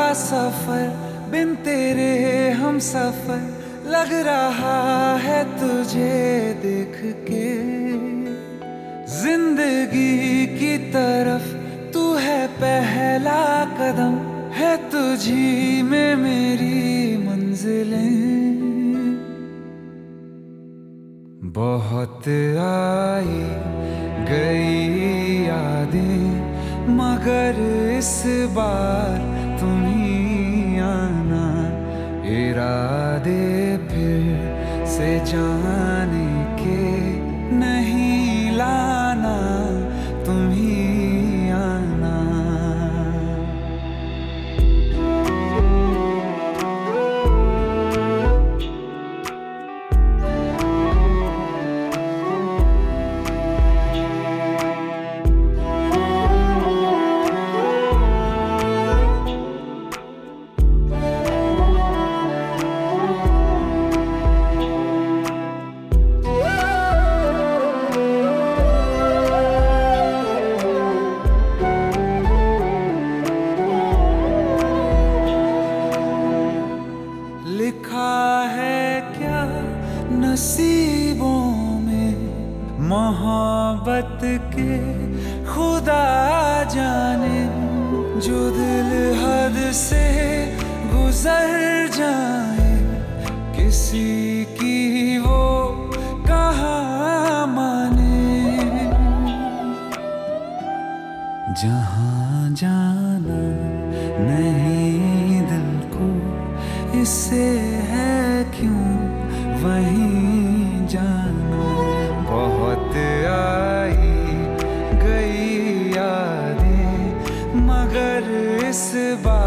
था सफर बिन तेरे हम सफर लग रहा है तुझे देख के। जिंदगी की तरफ तू है पहला कदम, है तुझी में मेरी मंजिलें। बहुत आई गई यादें मगर इस बार तुम ही आना। इरादे फिर से जाने के नहीं लाना, तुम ही आना। लिखा है क्या नसीबों में मोहब्बत के खुदा जाने। जो दिल हद से गुजर जाए किसी की वो कहाँ माने। जहाँ जाना नहीं दिल को इससे है क्यों वहीं जाना। बहुत आई गई यादें मगर इस बार